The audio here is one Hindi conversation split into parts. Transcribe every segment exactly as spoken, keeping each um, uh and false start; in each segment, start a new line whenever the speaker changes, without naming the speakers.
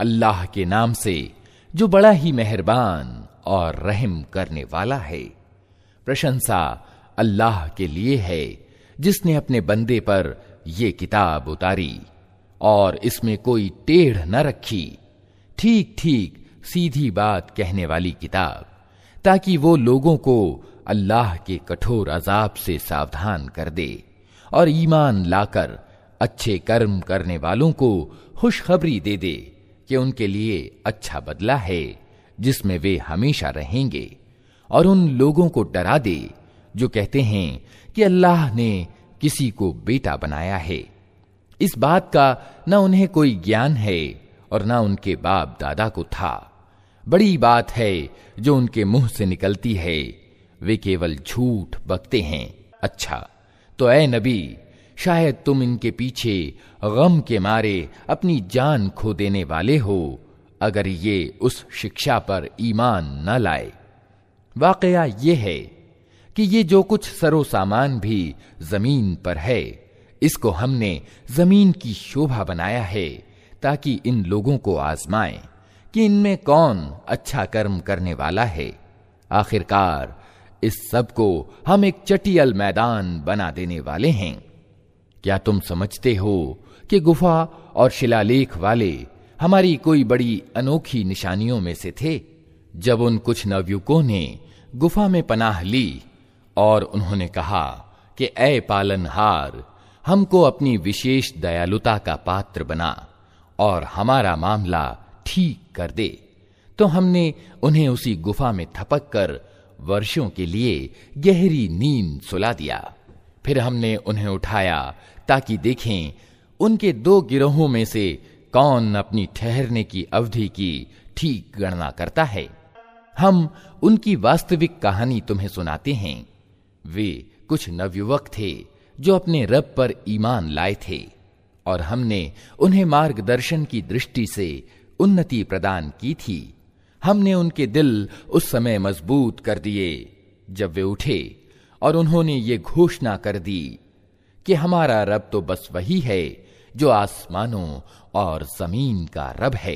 अल्लाह के नाम से जो बड़ा ही मेहरबान और रहम करने वाला है। प्रशंसा अल्लाह के लिए है जिसने अपने बंदे पर ये किताब उतारी और इसमें कोई टेढ़ न रखी, ठीक ठीक सीधी बात कहने वाली किताब, ताकि वो लोगों को अल्लाह के कठोर अजाब से सावधान कर दे और ईमान लाकर अच्छे कर्म करने वालों को खुशखबरी दे दे कि उनके लिए अच्छा बदला है जिसमें वे हमेशा रहेंगे, और उन लोगों को डरा दे जो कहते हैं कि अल्लाह ने किसी को बेटा बनाया है। इस बात का न उन्हें कोई ज्ञान है और न उनके बाप दादा को था। बड़ी बात है जो उनके मुंह से निकलती है, वे केवल झूठ बकते हैं। अच्छा तो ए नबी, शायद तुम इनके पीछे गम के मारे अपनी जान खो देने वाले हो अगर ये उस शिक्षा पर ईमान न लाए। वाकया ये है कि ये जो कुछ सरो सामान भी जमीन पर है, इसको हमने जमीन की शोभा बनाया है ताकि इन लोगों को आजमाएं कि इनमें कौन अच्छा कर्म करने वाला है। आखिरकार इस सब को हम एक चटियल मैदान बना देने वाले हैं। क्या तुम समझते हो कि गुफा और शिलालेख वाले हमारी कोई बड़ी अनोखी निशानियों में से थे? जब उन कुछ नवयुवकों ने गुफा में पनाह ली और उन्होंने कहा कि ऐ पालनहार, हमको अपनी विशेष दयालुता का पात्र बना और हमारा मामला ठीक कर दे, तो हमने उन्हें उसी गुफा में थपक कर वर्षों के लिए गहरी नींद सुला दिया। फिर हमने उन्हें उठाया ताकि देखें उनके दो गिरोहों में से कौन अपनी ठहरने की अवधि की ठीक गणना करता है। हम उनकी वास्तविक कहानी तुम्हें सुनाते हैं। वे कुछ नवयुवक थे जो अपने रब पर ईमान लाए थे और हमने उन्हें मार्गदर्शन की दृष्टि से उन्नति प्रदान की थी। हमने उनके दिल उस समय मजबूत कर दिए जब वे उठे और उन्होंने ये घोषणा कर दी कि हमारा रब तो बस वही है जो आसमानों और जमीन का रब है।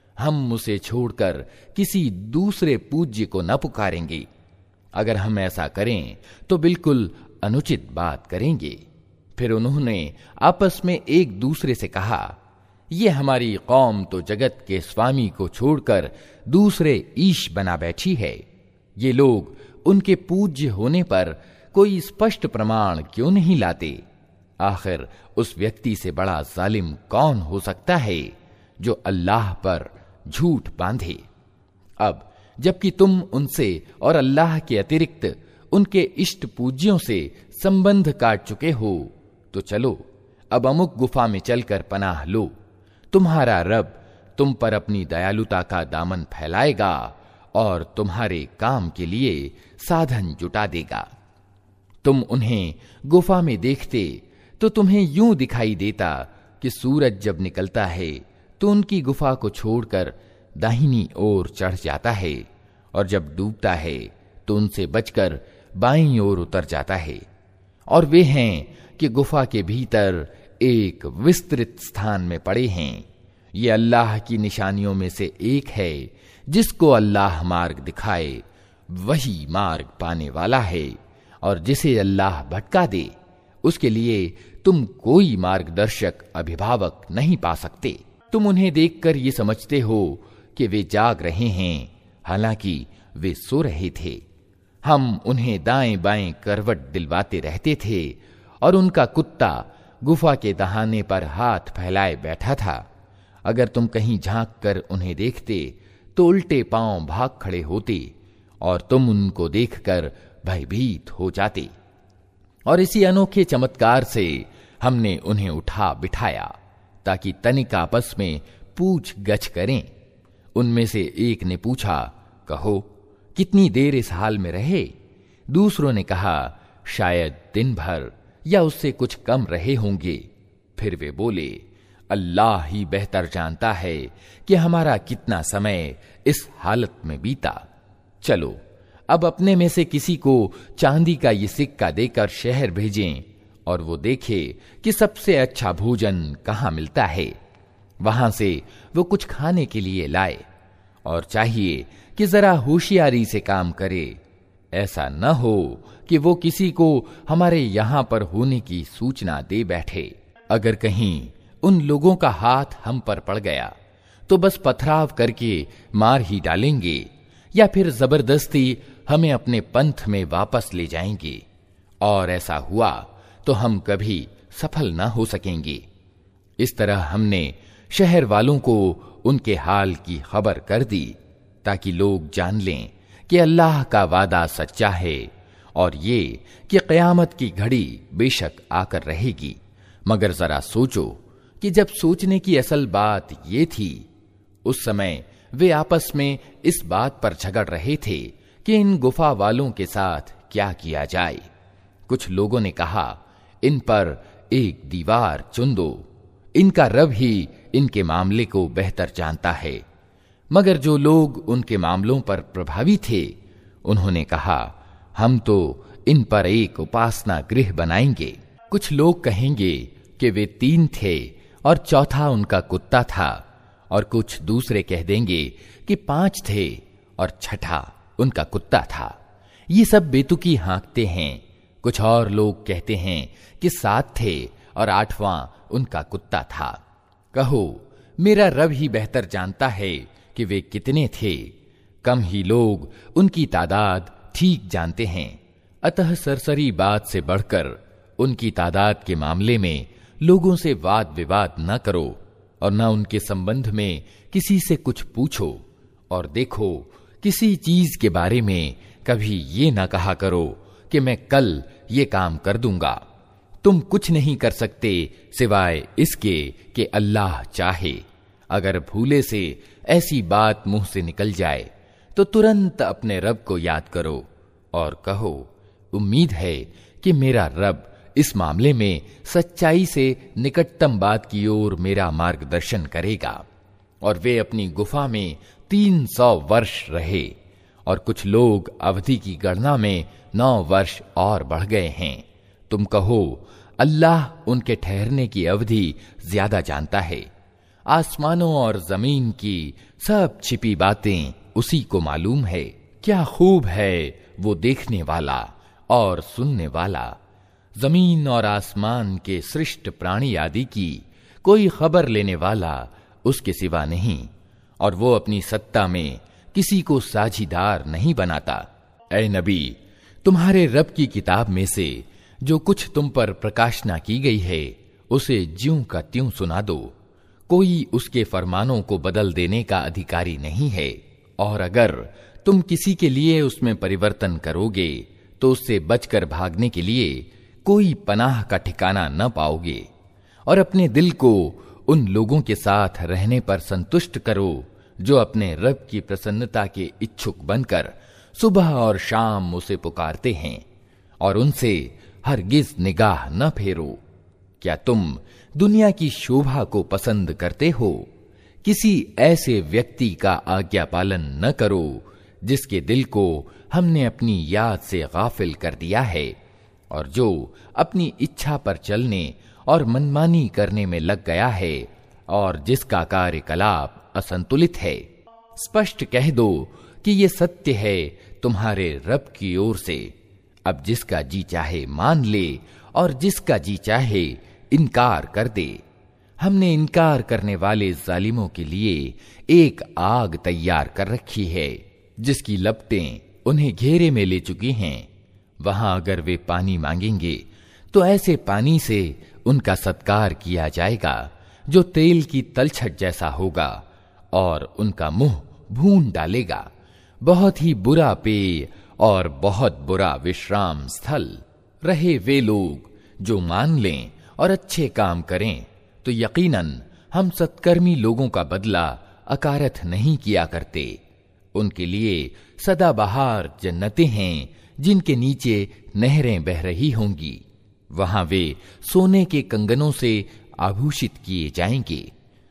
हम उसे छोड़कर किसी दूसरे पूज्य को न पुकारेंगे। अगर हम ऐसा करें तो बिल्कुल अनुचित बात करेंगे। फिर उन्होंने आपस में एक दूसरे से कहा, ये हमारी कौम तो जगत के स्वामी को छोड़कर दूसरे ईश बना बैठी है। ये लोग उनके पूज्य होने पर कोई स्पष्ट प्रमाण क्यों नहीं लाते? आखिर उस व्यक्ति से बड़ा जालिम कौन हो सकता है जो अल्लाह पर झूठ बांधे। अब जबकि तुम उनसे और अल्लाह के अतिरिक्त उनके इष्ट पूज्यों से संबंध काट चुके हो, तो चलो अब अमुक गुफा में चलकर पनाह लो। तुम्हारा रब तुम पर अपनी दयालुता का दामन फैलाएगा और तुम्हारे काम के लिए साधन जुटा देगा। तुम उन्हें गुफा में देखते तो तुम्हें यूं दिखाई देता कि सूरज जब निकलता है तो उनकी गुफा को छोड़कर दाहिनी ओर चढ़ जाता है और जब डूबता है तो उनसे बचकर बाईं ओर उतर जाता है। और वे हैं कि गुफा के भीतर एक विस्तृत स्थान में पड़े हैं। ये अल्लाह की निशानियों में से एक है। जिसको अल्लाह मार्ग दिखाए वही मार्ग पाने वाला है, और जिसे अल्लाह भटका दे उसके लिए तुम कोई मार्गदर्शक अभिभावक नहीं पा सकते। तुम उन्हें देखकर ये समझते हो कि वे जाग रहे हैं, हालांकि वे सो रहे थे। हम उन्हें दाएं बाएं करवट दिलवाते रहते थे और उनका कुत्ता गुफा के दहाने पर हाथ फैलाए बैठा था। अगर तुम कहीं झांक कर उन्हें देखते तो उल्टे पांव भाग खड़े होते और तुम उनको देखकर भयभीत हो जाते। और इसी अनोखे चमत्कार से हमने उन्हें उठा बिठाया ताकि तनिक आपस में पूछ गछ करें। उनमें से एक ने पूछा, कहो कितनी देर इस हाल में रहे? दूसरों ने कहा, शायद दिन भर या उससे कुछ कम रहे होंगे। फिर वे बोले, अल्लाह ही बेहतर जानता है कि हमारा कितना समय इस हालत में बीता। चलो अब अपने में से किसी को चांदी का ये सिक्का देकर शहर भेजें और वो देखे कि सबसे अच्छा भोजन कहाँ मिलता है। वहां से वो कुछ खाने के लिए लाए, और चाहिए कि जरा होशियारी से काम करे। ऐसा न हो कि वो किसी को हमारे यहां पर होने की सूचना दे बैठे। अगर कहीं उन लोगों का हाथ हम पर पड़ गया तो बस पथराव करके मार ही डालेंगे, या फिर जबरदस्ती हमें अपने पंथ में वापस ले जाएंगे, और ऐसा हुआ तो हम कभी सफल न हो सकेंगे। इस तरह हमने शहर वालों को उनके हाल की खबर कर दी, ताकि लोग जान लें कि अल्लाह का वादा सच्चा है, और ये कि क़यामत की घड़ी बेशक आकर रहेगी। मगर जरा सोचो कि जब सोचने की असल बात ये थी, उस समय वे आपस में इस बात पर झगड़ रहे थे कि इन गुफा वालों के साथ क्या किया जाए। कुछ लोगों ने कहा, इन पर एक दीवार चुन दो, इनका रब ही इनके मामले को बेहतर जानता है। मगर जो लोग उनके मामलों पर प्रभावी थे, उन्होंने कहा, हम तो इन पर एक उपासना गृह बनाएंगे। कुछ लोग कहेंगे कि वे तीन थे और चौथा उनका कुत्ता था, और कुछ दूसरे कह देंगे कि पांच थे और छठा उनका कुत्ता था। ये सब बेतुकी हाँकते हैं। कुछ और लोग कहते हैं कि सात थे और आठवां उनका कुत्ता था। कहो, मेरा रब ही बेहतर जानता है कि वे कितने थे। कम ही लोग उनकी तादाद ठीक जानते हैं। अतः सरसरी बात से बढ़कर उनकी तादाद के मामले में लोगों से वाद विवाद न करो, और न उनके संबंध में किसी से कुछ पूछो। और देखो, किसी चीज के बारे में कभी ये ना कहा करो कि मैं कल ये काम कर दूंगा। तुम कुछ नहीं कर सकते सिवाय इसके कि अल्लाह चाहे। अगर भूले से ऐसी बात मुंह से निकल जाए तो तुरंत अपने रब को याद करो और कहो, उम्मीद है कि मेरा रब इस मामले में सच्चाई से निकटतम बात की ओर मेरा मार्गदर्शन करेगा। और वे अपनी गुफा में तीन सौ वर्ष रहे, और कुछ लोग अवधि की गणना में नौ वर्ष और बढ़ गए हैं। तुम कहो, अल्लाह उनके ठहरने की अवधि ज्यादा जानता है। आसमानों और जमीन की सब छिपी बातें उसी को मालूम है। क्या खूब है वो देखने वाला और सुनने वाला। जमीन और आसमान के सृष्ट प्राणी आदि की कोई खबर लेने वाला उसके सिवा नहीं, और वो अपनी सत्ता में किसी को साझीदार नहीं बनाता। ऐ नबी, तुम्हारे रब की किताब में से जो कुछ तुम पर प्रकाशना की गई है, उसे ज्यों का त्यों सुना दो। कोई उसके फरमानों को बदल देने का अधिकारी नहीं है, और अगर तुम किसी के लिए उसमें परिवर्तन करोगे तो उससे बचकर भागने के लिए कोई पनाह का ठिकाना न पाओगे। और अपने दिल को उन लोगों के साथ रहने पर संतुष्ट करो जो अपने रब की प्रसन्नता के इच्छुक बनकर सुबह और शाम उसे पुकारते हैं, और उनसे हरगिज निगाह न फेरो। क्या तुम दुनिया की शोभा को पसंद करते हो? किसी ऐसे व्यक्ति का आज्ञा पालन न करो जिसके दिल को हमने अपनी याद से गाफिल कर दिया है, और जो अपनी इच्छा पर चलने और मनमानी करने में लग गया है, और जिसका कार्यकलाप असंतुलित है। स्पष्ट कह दो कि ये सत्य है तुम्हारे रब की ओर से। अब जिसका जी चाहे मान ले, और जिसका जी चाहे इनकार कर दे। हमने इनकार करने वाले जालिमों के लिए एक आग तैयार कर रखी है, जिसकी लपटें उन्हें घेरे में ले चुकी हैं। वहां अगर वे पानी मांगेंगे तो ऐसे पानी से उनका सत्कार किया जाएगा जो तेल की तलछट जैसा होगा, और उनका मुंह भून डालेगा। बहुत ही बुरा पेय और बहुत बुरा विश्राम स्थल। रहे वे लोग जो मान लें और अच्छे काम करें, तो यकीनन हम सत्कर्मी लोगों का बदला अकारथ नहीं किया करते। उनके लिए सदाबहार जन्नतें हैं जिनके नीचे नहरें बह रही होंगी। वहां वे सोने के कंगनों से आभूषित किए जाएंगे।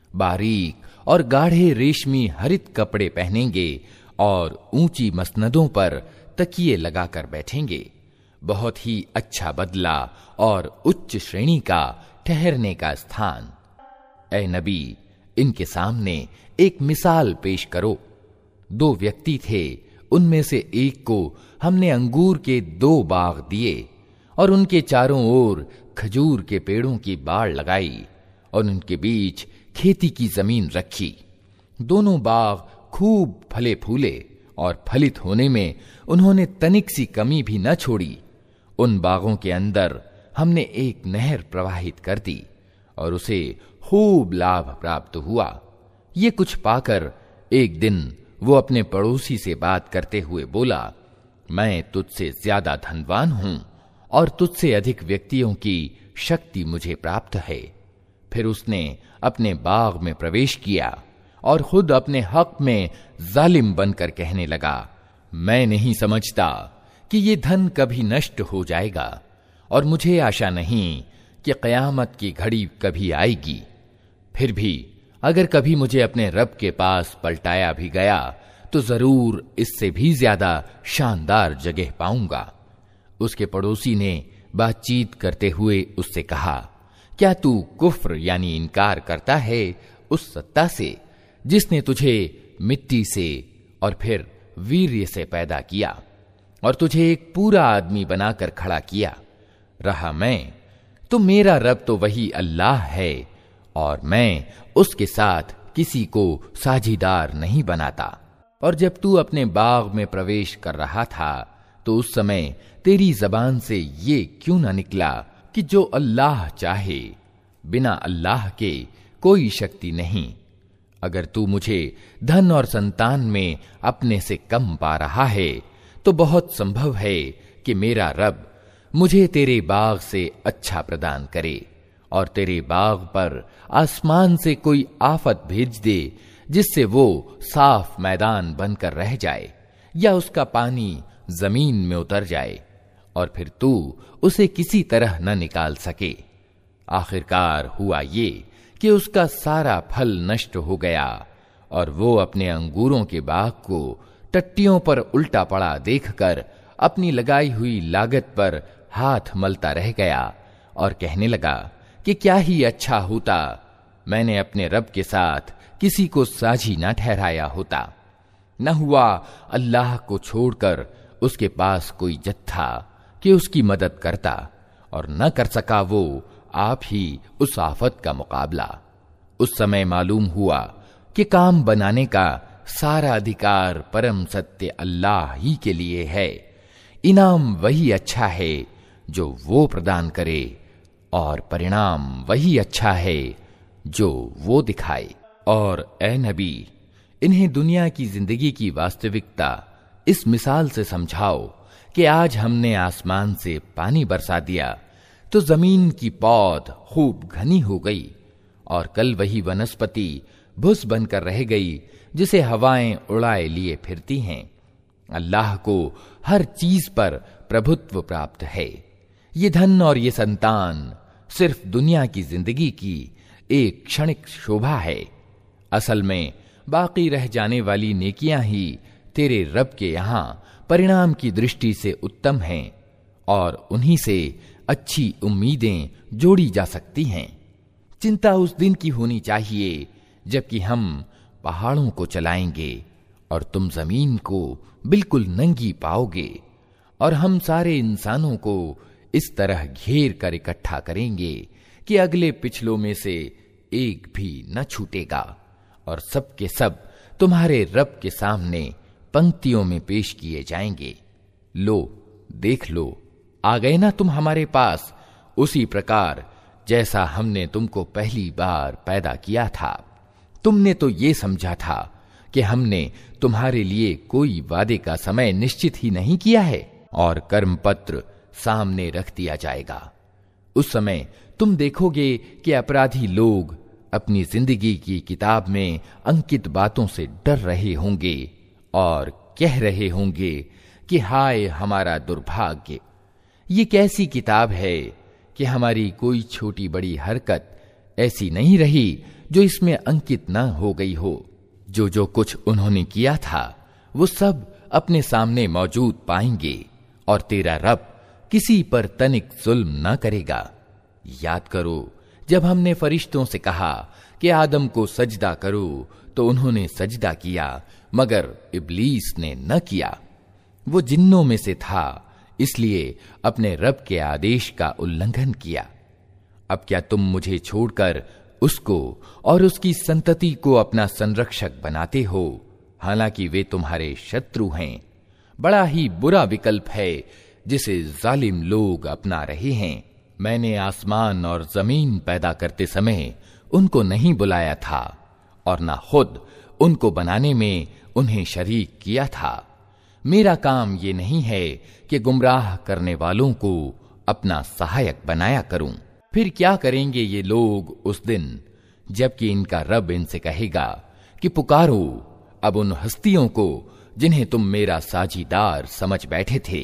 बारीक और गाढ़े रेशमी हरित कपड़े पहनेंगे और ऊंची मसनदों पर तकिए लगाकर बैठेंगे। बहुत ही अच्छा बदला और उच्च श्रेणी का ठहरने का स्थान। ऐ नबी, इनके सामने एक मिसाल पेश करो। दो व्यक्ति थे, उनमें से एक को हमने अंगूर के दो बाग दिए और उनके चारों ओर खजूर के पेड़ों की बाड़ लगाई और उनके बीच खेती की जमीन रखी। दोनों बाग खूब फले फूले और फलित होने में उन्होंने तनिक सी कमी भी न छोड़ी। उन बागों के अंदर हमने एक नहर प्रवाहित कर दी और उसे खूब लाभ प्राप्त हुआ। ये कुछ पाकर एक दिन वो अपने पड़ोसी से बात करते हुए बोला, मैं तुझसे ज्यादा धनवान हूं और तुझसे अधिक व्यक्तियों की शक्ति मुझे प्राप्त है। फिर उसने अपने बाग में प्रवेश किया और खुद अपने हक में जालिम बनकर कहने लगा, मैं नहीं समझता कि ये धन कभी नष्ट हो जाएगा और मुझे आशा नहीं कि क़यामत की घड़ी कभी आएगी। फिर भी अगर कभी मुझे अपने रब के पास पलटाया भी गया तो जरूर इससे भी ज्यादा शानदार जगह पाऊंगा। उसके पड़ोसी ने बातचीत करते हुए उससे कहा, क्या तू कुफ्र यानी इनकार करता है उस सत्ता से जिसने तुझे मिट्टी से और फिर वीर्य से पैदा किया और तुझे एक पूरा आदमी बनाकर खड़ा किया? रहा मैं तो मेरा रब तो वही अल्लाह है और मैं उसके साथ किसी को साझीदार नहीं बनाता। और जब तू अपने बाग में प्रवेश कर रहा था तो उस समय तेरी जबान से ये क्यों ना निकला कि जो अल्लाह चाहे, बिना अल्लाह के कोई शक्ति नहीं। अगर तू मुझे धन और संतान में अपने से कम पा रहा है तो बहुत संभव है कि मेरा रब मुझे तेरे बाग से अच्छा प्रदान करे और तेरे बाग पर आसमान से कोई आफत भेज दे जिससे वो साफ मैदान बनकर रह जाए या उसका पानी जमीन में उतर जाए और फिर तू उसे किसी तरह न निकाल सके। आखिरकार हुआ ये कि उसका सारा फल नष्ट हो गया और वो अपने अंगूरों के बाग को टट्टियों पर उल्टा पड़ा देखकर अपनी लगाई हुई लागत पर हाथ मलता रह गया और कहने लगा कि क्या ही अच्छा होता मैंने अपने रब के साथ किसी को साझी न ठहराया होता। न हुआ अल्लाह को छोड़कर उसके पास कोई जत्था कि उसकी मदद करता और न कर सका वो आप ही उस आफत का मुकाबला। उस समय मालूम हुआ कि काम बनाने का सारा अधिकार परम सत्य अल्लाह ही के लिए है। इनाम वही अच्छा है जो वो प्रदान करे और परिणाम वही अच्छा है जो वो दिखाए। और ए नबी, इन्हें दुनिया की जिंदगी की वास्तविकता इस मिसाल से समझाओ कि आज हमने आसमान से पानी बरसा दिया तो जमीन की पौध खूब घनी हो गई और कल वही वनस्पति भुस बनकर रह गई जिसे हवाएं उड़ाए लिए फिरती हैं। अल्लाह को हर चीज पर प्रभुत्व प्राप्त है। ये धन और ये संतान सिर्फ दुनिया की जिंदगी की एक क्षणिक शोभा है। असल में बाकी रह जाने वाली नेकियां ही तेरे रब के यहां परिणाम की दृष्टि से उत्तम हैं और उन्हीं से अच्छी उम्मीदें जोड़ी जा सकती हैं। चिंता उस दिन की होनी चाहिए जबकि हम पहाड़ों को चलाएंगे और तुम जमीन को बिल्कुल नंगी पाओगे और हम सारे इंसानों को इस तरह घेर कर इकट्ठा करेंगे कि अगले पिछलों में से एक भी न छूटेगा और सब के सब तुम्हारे रब के सामने पंक्तियों में पेश किए जाएंगे। लो देख लो, आ गए ना तुम हमारे पास उसी प्रकार जैसा हमने तुमको पहली बार पैदा किया था। तुमने तो ये समझा था कि हमने तुम्हारे लिए कोई वादे का समय निश्चित ही नहीं किया है और कर्म पत्र सामने रख दिया जाएगा। उस समय तुम देखोगे कि अपराधी लोग अपनी जिंदगी की किताब में अंकित बातों से डर रहे होंगे और कह रहे होंगे कि हाय हमारा दुर्भाग्य, ये कैसी किताब है कि हमारी कोई छोटी बड़ी हरकत ऐसी नहीं रही जो इसमें अंकित न हो गई हो। जो जो कुछ उन्होंने किया था वो सब अपने सामने मौजूद पाएंगे और तेरा रब किसी पर तनिक जुल्म न करेगा। याद करो जब हमने फरिश्तों से कहा कि आदम को सजदा करो, तो उन्होंने सजदा किया, मगर इब्लीस ने न किया। वो जिन्नों में से था, इसलिए अपने रब के आदेश का उल्लंघन किया। अब क्या तुम मुझे छोड़कर उसको और उसकी संतति को अपना संरक्षक बनाते हो, हालांकि वे तुम्हारे शत्रु हैं। बड़ा ही बुरा विकल्प है जिसे जालिम लोग अपना रहे हैं। मैंने आसमान और जमीन पैदा करते समय उनको नहीं बुलाया था और ना खुद उनको बनाने में उन्हें शरीक किया था। मेरा काम ये नहीं है कि गुमराह करने वालों को अपना सहायक बनाया करूं। फिर क्या करेंगे ये लोग उस दिन, जबकि इनका रब इनसे कहेगा कि पुकारो अब उन हस्तियों को जिन्हें तुम मेरा साझीदार समझ बैठे थे।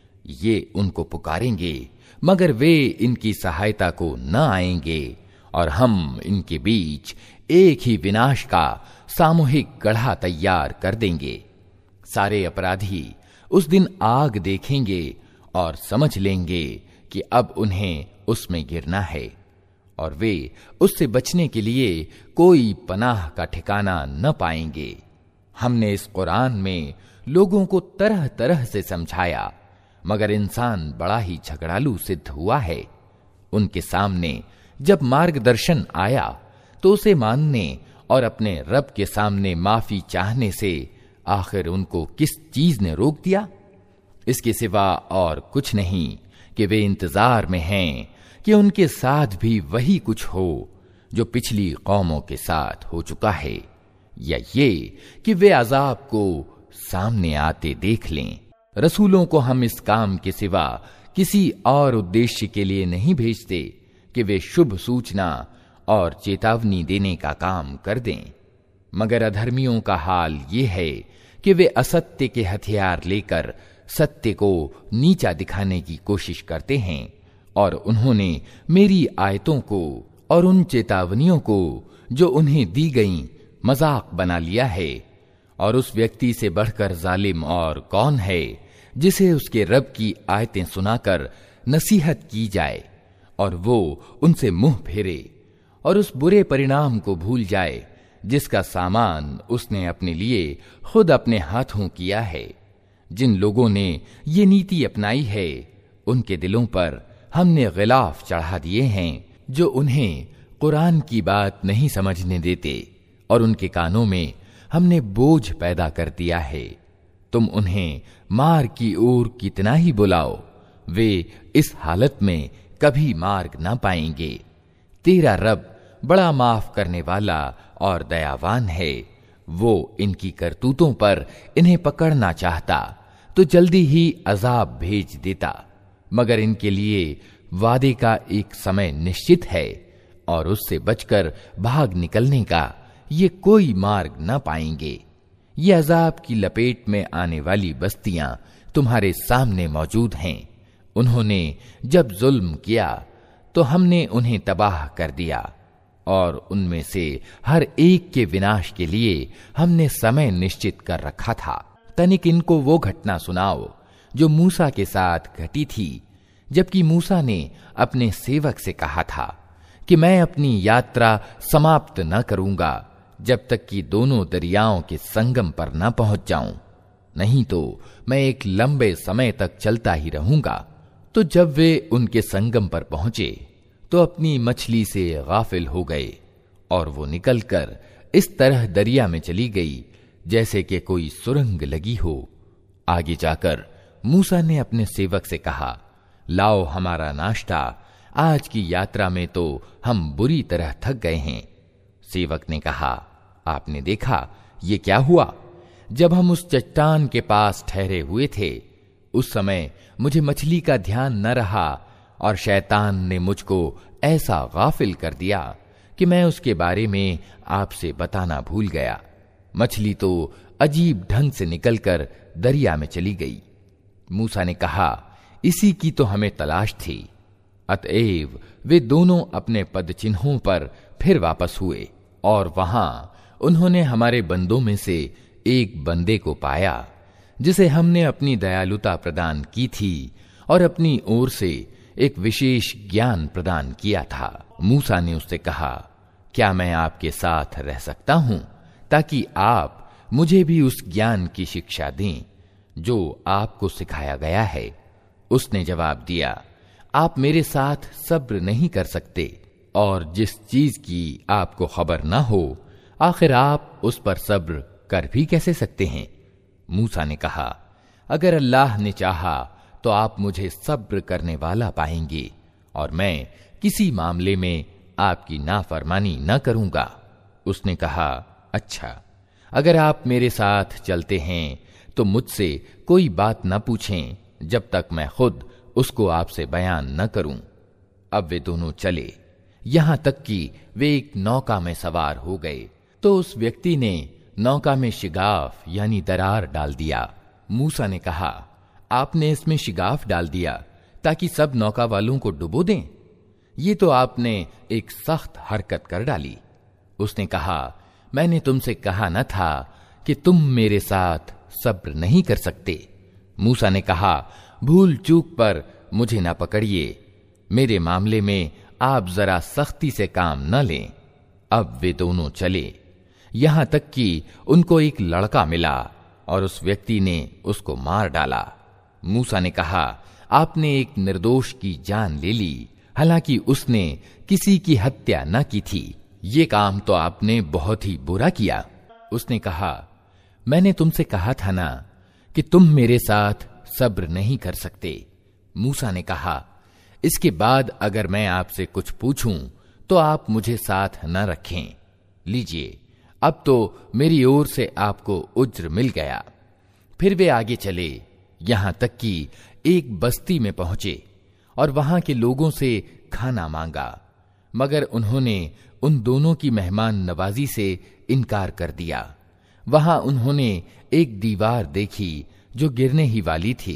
ये उनको पुकारेंगे, मगर वे इनकी सहायता को न आएंगे और हम इनके बीच एक ही विनाश का सामूहिक गढ़ा तैयार कर देंगे। सारे अपराधी उस दिन आग देखेंगे और समझ लेंगे कि अब उन्हें उसमें गिरना है और वे उससे बचने के लिए कोई पनाह का ठिकाना न पाएंगे। हमने इस कुरान में लोगों को तरह तरह से समझाया, मगर इंसान बड़ा ही झगड़ालू सिद्ध हुआ है। उनके सामने जब मार्गदर्शन आया तो उसे मानने और अपने रब के सामने माफी चाहने से आखिर उनको किस चीज ने रोक दिया? इसके सिवा और कुछ नहीं कि वे इंतजार में हैं कि उनके साथ भी वही कुछ हो जो पिछली कौमों के साथ हो चुका है, या ये कि वे अजाब को सामने आते देख लें। रसूलों को हम इस काम के सिवा किसी और उद्देश्य के लिए नहीं भेजते कि वे शुभ सूचना और चेतावनी देने का काम कर दें, मगर अधर्मियों का हाल ये है कि वे असत्य के हथियार लेकर सत्य को नीचा दिखाने की कोशिश करते हैं और उन्होंने मेरी आयतों को और उन चेतावनियों को जो उन्हें दी गईं मजाक बना लिया है। और उस व्यक्ति से बढ़कर जालिम और कौन है जिसे उसके रब की आयतें सुनाकर नसीहत की जाए और वो उनसे मुंह फेरे और उस बुरे परिणाम को भूल जाए जिसका सामान उसने अपने लिए खुद अपने हाथों किया है। जिन लोगों ने ये नीति अपनाई है उनके दिलों पर हमने गिलाफ चढ़ा दिए हैं जो उन्हें कुरान की बात नहीं समझने देते, और उनके कानों में हमने बोझ पैदा कर दिया है। तुम उन्हें मार की ओर कितना ही बुलाओ, वे इस हालत में कभी मार्ग ना पाएंगे। तेरा रब बड़ा माफ करने वाला और दयावान है। वो इनकी करतूतों पर इन्हें पकड़ना चाहता तो जल्दी ही अजाब भेज देता, मगर इनके लिए वादे का एक समय निश्चित है और उससे बचकर भाग निकलने का ये कोई मार्ग न पाएंगे। ये अजाब की लपेट में आने वाली बस्तियां तुम्हारे सामने मौजूद हैं। उन्होंने जब जुल्म किया तो हमने उन्हें तबाह कर दिया और उनमें से हर एक के विनाश के लिए हमने समय निश्चित कर रखा था। तनिक इनको वो घटना सुनाओ जो मूसा के साथ घटी थी, जबकि मूसा ने अपने सेवक से कहा था कि मैं अपनी यात्रा समाप्त न करूंगा जब तक कि दोनों दरियाओं के संगम पर न पहुंच जाऊं, नहीं तो मैं एक लंबे समय तक चलता ही रहूंगा। तो जब वे उनके संगम पर पहुंचे तो अपनी मछली से गाफिल हो गए और वो निकलकर इस तरह दरिया में चली गई जैसे कि कोई सुरंग लगी हो। आगे जाकर मूसा ने अपने सेवक से कहा, लाओ हमारा नाश्ता, आज की यात्रा में तो हम बुरी तरह थक गए हैं। सेवक ने कहा, आपने देखा ये क्या हुआ? जब हम उस चट्टान के पास ठहरे हुए थे उस समय मुझे मछली का ध्यान न रहा और शैतान ने मुझको ऐसा गाफिल कर दिया कि मैं उसके बारे में आपसे बताना भूल गया। मछली तो अजीब ढंग से निकलकर दरिया में चली गई। मूसा ने कहा, इसी की तो हमें तलाश थी। अतएव वे दोनों अपने पद चिन्हों पर फिर वापस हुए और वहां उन्होंने हमारे बंदों में से एक बंदे को पाया जिसे हमने अपनी दयालुता प्रदान की थी और अपनी ओर से एक विशेष ज्ञान प्रदान किया था। मूसा ने उससे कहा, क्या मैं आपके साथ रह सकता हूं ताकि आप मुझे भी उस ज्ञान की शिक्षा दें जो आपको सिखाया गया है? उसने जवाब दिया, आप मेरे साथ सब्र नहीं कर सकते, और जिस चीज की आपको खबर ना हो आखिर आप उस पर सब्र कर भी कैसे सकते हैं? मूसा ने कहा, अगर अल्लाह ने चाहा तो आप मुझे सब्र करने वाला पाएंगे और मैं किसी मामले में आपकी नाफरमानी न करूंगा। उसने कहा, अच्छा, अगर आप मेरे साथ चलते हैं तो मुझसे कोई बात न पूछें जब तक मैं खुद उसको आपसे बयान न करूं। अब वे दोनों चले, यहां तक कि वे एक नौका में सवार हो गए तो उस व्यक्ति ने नौका में शिगाफ यानी दरार डाल दिया। मूसा ने कहा, आपने इसमें शिगाफ डाल दिया ताकि सब नौका वालों को डुबो दें? ये तो आपने एक सख्त हरकत कर डाली। उसने कहा, मैंने तुमसे कहा न था कि तुम मेरे साथ सब्र नहीं कर सकते? मूसा ने कहा, भूल चूक पर मुझे ना पकड़िए, मेरे मामले में आप जरा सख्ती से काम न लें। अब वे दोनों चले, यहां तक कि उनको एक लड़का मिला और उस व्यक्ति ने उसको मार डाला। मूसा ने कहा, आपने एक निर्दोष की जान ले ली, हालांकि उसने किसी की हत्या न की थी। ये काम तो आपने बहुत ही बुरा किया। उसने कहा, मैंने तुमसे कहा था ना कि तुम मेरे साथ सब्र नहीं कर सकते। मूसा ने कहा, इसके बाद अगर मैं आपसे कुछ पूछूं तो आप मुझे साथ न रखें। लीजिए, अब तो मेरी ओर से आपको उज्र मिल गया। फिर वे आगे चले, यहां तक कि एक बस्ती में पहुंचे और वहां के लोगों से खाना मांगा, मगर उन्होंने उन दोनों की मेहमान नवाजी से इनकार कर दिया। वहां उन्होंने एक दीवार देखी जो गिरने ही वाली थी।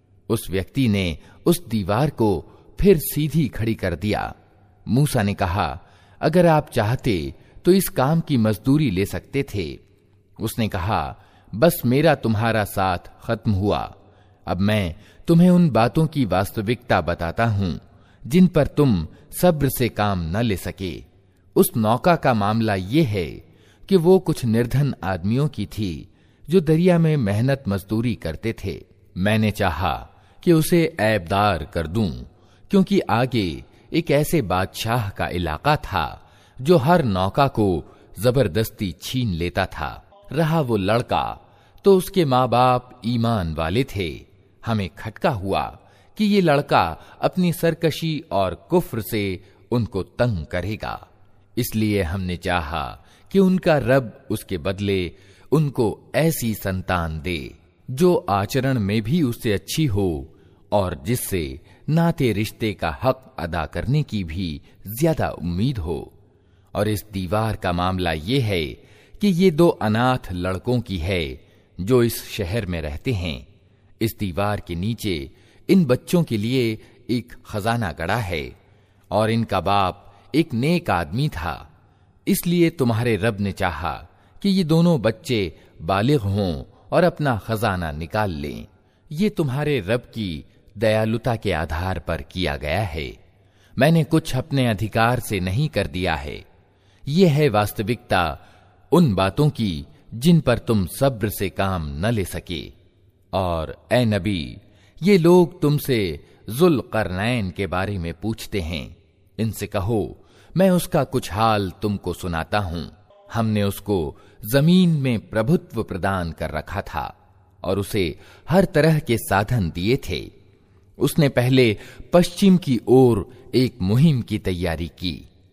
उस व्यक्ति ने उस दीवार को फिर सीधी खड़ी कर दिया। मूसा ने कहा, अगर आप चाहते तो इस काम की मजदूरी ले सकते थे। उसने कहा, बस मेरा तुम्हारा साथ खत्म हुआ। अब मैं तुम्हें उन बातों की वास्तविकता बताता हूं जिन पर तुम सब्र से काम न ले सके। उस नौका का मामला ये है कि वो कुछ निर्धन आदमियों की थी जो दरिया में मेहनत मजदूरी करते थे। मैंने चाहा कि उसे ऐबदार कर दूं, क्योंकि आगे एक ऐसे बादशाह का इलाका था जो हर नौका को जबरदस्ती छीन लेता था। रहा वो लड़का तो उसके माँ बाप ईमान वाले थे। हमें खटका हुआ कि ये लड़का अपनी सरकशी और कुफ्र से उनको तंग करेगा, इसलिए हमने चाहा कि उनका रब उसके बदले उनको ऐसी संतान दे जो आचरण में भी उससे अच्छी हो और जिससे नाते रिश्ते का हक अदा करने की भी ज्यादा उम्मीद हो। और इस दीवार का मामला ये है कि ये दो अनाथ लड़कों की है जो इस शहर में रहते हैं। इस दीवार के नीचे इन बच्चों के लिए एक खजाना गड़ा है और इनका बाप एक नेक आदमी था, इसलिए तुम्हारे रब ने चाहा कि ये दोनों बच्चे बालिग हों और अपना खजाना निकाल लें। ये तुम्हारे रब की दयालुता के आधार पर किया गया है। मैंने कुछ अपने अधिकार से नहीं कर दिया है। ये है वास्तविकता उन बातों की जिन पर तुम सब्र से काम न ले सके। और ए नबी, ये लोग तुमसे जुल्करनैन के बारे में पूछते हैं। इनसे कहो, मैं उसका कुछ हाल तुमको सुनाता हूं। हमने उसको जमीन में प्रभुत्व प्रदान कर रखा था और उसे हर तरह के साधन दिए थे। उसने पहले पश्चिम की ओर एक मुहिम की तैयारी की,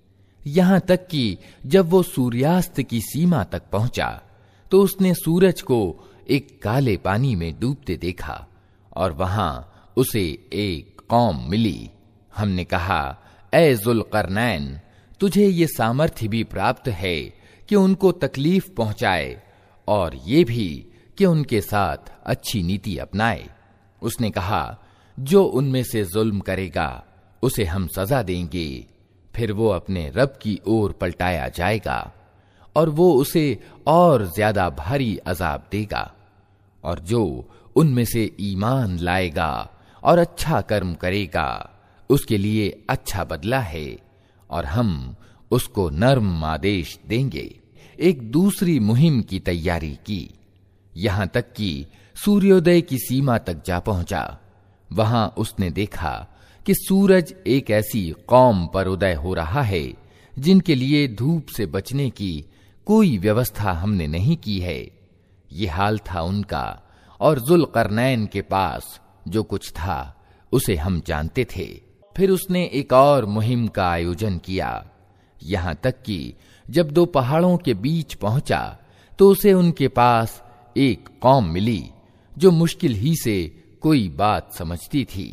यहां तक कि जब वो सूर्यास्त की सीमा तक पहुंचा तो उसने सूरज को एक काले पानी में डूबते देखा और वहां उसे एक कौम मिली। हमने कहा, ए जुल्करनैन, तुझे ये सामर्थ्य भी प्राप्त है कि उनको तकलीफ पहुंचाए और ये भी कि उनके साथ अच्छी नीति अपनाए। उसने कहा, जो उनमें से जुल्म करेगा उसे हम सजा देंगे, फिर वो अपने रब की ओर पलटाया जाएगा और वो उसे और ज्यादा भारी अजाब देगा। और जो उनमें से ईमान लाएगा और अच्छा कर्म करेगा उसके लिए अच्छा बदला है और हम उसको नर्म आदेश देंगे। एक दूसरी मुहिम की तैयारी की, यहां तक कि सूर्योदय की सीमा तक जा पहुंचा। वहां उसने देखा कि सूरज एक ऐसी कौम पर उदय हो रहा है जिनके लिए धूप से बचने की कोई व्यवस्था हमने नहीं की है। ये हाल था उनका, और जुल्करनैन के पास जो कुछ था उसे हम जानते थे। फिर उसने एक और मुहिम का आयोजन किया, यहां तक कि जब दो पहाड़ों के बीच पहुंचा तो उसे उनके पास एक कौम मिली जो मुश्किल ही से कोई बात समझती थी।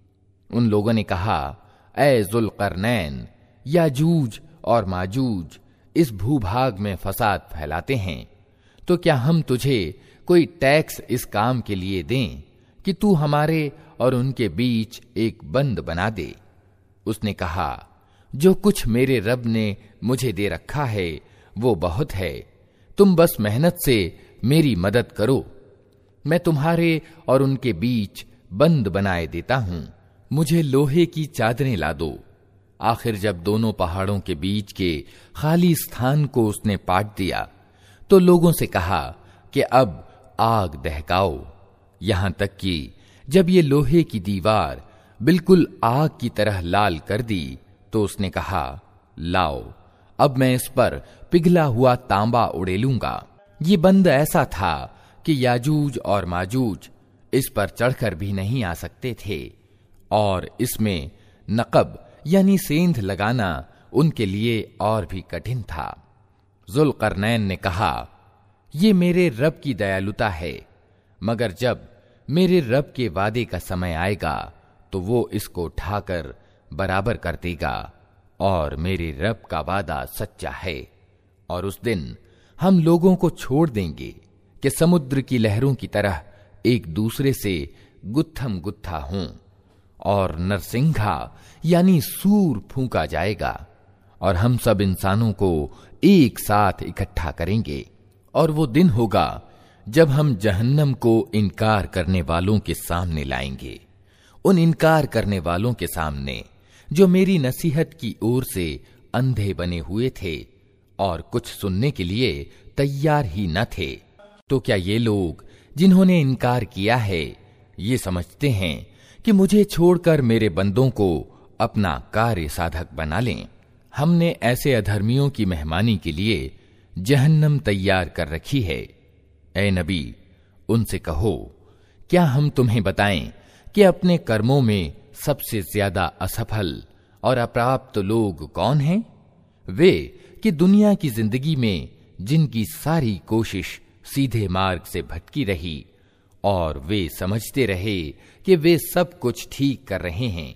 उन लोगों ने कहा, ऐ जुल्करनैन, याजूज और माजूज इस भूभाग में फसाद फैलाते हैं, तो क्या हम तुझे कोई टैक्स इस काम के लिए दें कि तू हमारे और उनके बीच एक बंद बना दे। उसने कहा, जो कुछ मेरे रब ने मुझे दे रखा है वो बहुत है, तुम बस मेहनत से मेरी मदद करो, मैं तुम्हारे और उनके बीच बंद बनाए देता हूं। मुझे लोहे की चादरें ला दो। आखिर जब दोनों पहाड़ों के बीच के खाली स्थान को उसने पाट दिया तो लोगों से कहा कि अब आग दहकाओ। यहां तक कि जब ये लोहे की दीवार बिल्कुल आग की तरह लाल कर दी तो उसने कहा, लाओ, अब मैं इस पर पिघला हुआ तांबा उड़ेलूंगा। ये बंद ऐसा था कि याजूज और माजूज इस पर चढ़कर भी नहीं आ सकते थे, और इसमें नकब यानी सेंध लगाना उनके लिए और भी कठिन था। जुल्करनैन ने कहा, ये मेरे रब की दयालुता है, मगर जब मेरे रब के वादे का समय आएगा तो वो इसको उठाकर बराबर कर देगा, और मेरे रब का वादा सच्चा है। और उस दिन हम लोगों को छोड़ देंगे कि समुद्र की लहरों की तरह एक दूसरे से गुत्थम गुत्था हों, और नरसिंघा यानी सूर फूंका जाएगा, और हम सब इंसानों को एक साथ इकट्ठा करेंगे। और वो दिन होगा जब हम जहन्नम को इनकार करने वालों के सामने लाएंगे, उन इनकार करने वालों के सामने जो मेरी नसीहत की ओर से अंधे बने हुए थे और कुछ सुनने के लिए तैयार ही न थे। तो क्या ये लोग जिन्होंने इनकार किया है ये समझते हैं कि मुझे छोड़कर मेरे बंदों को अपना कार्य साधक बना लें? हमने ऐसे अधर्मियों की मेहमानी के लिए जहन्नम तैयार कर रखी है। ऐ नबी, उनसे कहो, क्या हम तुम्हें बताएं कि अपने कर्मों में सबसे ज्यादा असफल और अप्राप्त लोग कौन हैं? वे कि दुनिया की जिंदगी में जिनकी सारी कोशिश सीधे मार्ग से भटकी रही और वे समझते रहे कि वे सब कुछ ठीक कर रहे हैं।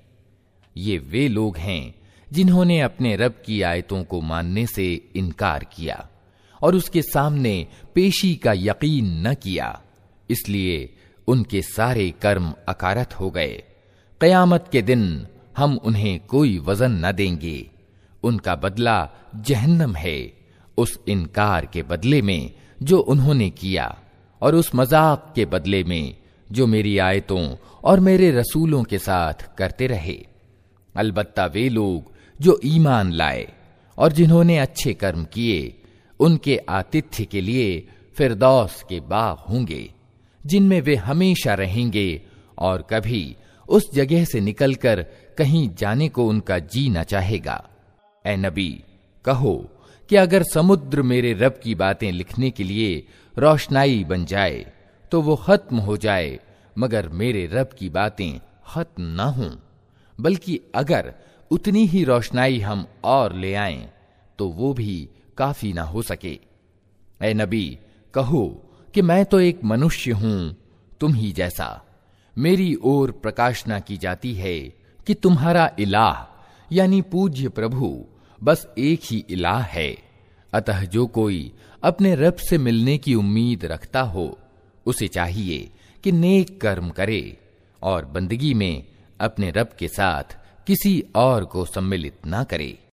ये वे लोग हैं जिन्होंने अपने रब की आयतों को मानने से इनकार किया और उसके सामने पेशी का यकीन न किया, इसलिए उनके सारे कर्म अकारत हो गए। क़यामत के दिन हम उन्हें कोई वजन न देंगे, उनका बदला जहन्नम है, उस इनकार के बदले में जो उन्होंने किया और उस मजाक के बदले में जो मेरी आयतों और मेरे रसूलों के साथ करते रहे। अलबत्ता वे लोग जो ईमान लाए और जिन्होंने अच्छे कर्म किए, उनके आतिथ्य के लिए फिरदौस के बाग होंगे जिनमें वे हमेशा रहेंगे और कभी उस जगह से निकलकर कहीं जाने को उनका जी न चाहेगा। ऐ नबी, कहो कि अगर समुद्र मेरे रब की बातें लिखने के लिए रोशनाई बन जाए तो वो खत्म हो जाए, मगर मेरे रब की बातें खत्म न हों, बल्कि अगर उतनी ही रोशनाई हम और ले आएं तो वो भी काफी ना हो सके। ऐ नबी, कहो कि मैं तो एक मनुष्य हूं तुम ही जैसा, मेरी ओर प्रकाशना की जाती है कि तुम्हारा इलाह यानी पूज्य प्रभु बस एक ही इलाह है। अतः जो कोई अपने रब से मिलने की उम्मीद रखता हो उसे चाहिए कि नेक कर्म करे और बंदगी में अपने रब के साथ किसी और को सम्मिलित ना करे।